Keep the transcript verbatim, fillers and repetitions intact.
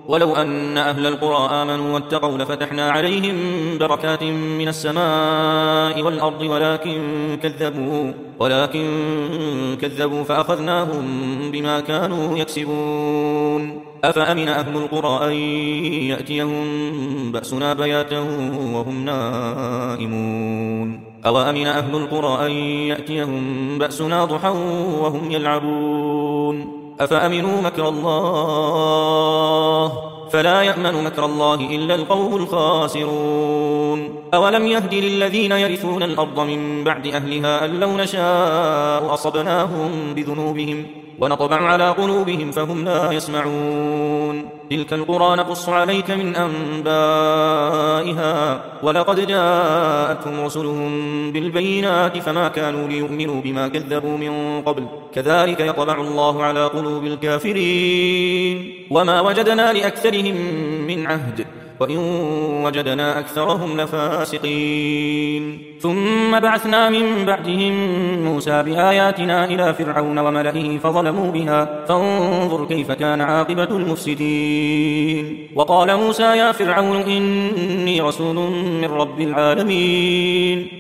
ولو أن أهل القرى آمنوا واتقوا لفتحنا عليهم بركات من السماء والأرض ولكن كذبوا, ولكن كذبوا فأخذناهم بما كانوا يكسبون. أفأمن أهل القرى أن يأتيهم بأسنا بياتا وهم نائمون أو أمن أهل القرى أن يأتيهم بأسنا ضحى وهم يلعبون أفأمنوا مكر الله فلا يأمن مكر الله إلا القوم الخاسرون. أولم يهد للذين يرثون الأرض من بعد أهلها أن لو نشاء أصبناهم بذنوبهم ونطبع على قلوبهم فهم لا يسمعون. تلك القرى نقص عليك من أنبائها ولقد جاءتهم رسلهم بالبينات فما كانوا ليؤمنوا بما كذبوا من قبل كذلك يطبع الله على قلوب الكافرين. وما وجدنا لأكثرهم من عهد وإن وجدنا أكثرهم لفاسقين. ثم بعثنا من بعدهم موسى بآياتنا إلى فرعون وملئه فظلموا بها فانظر كيف كان عاقبة المفسدين. وقال موسى يا فرعون إني رسول من رب العالمين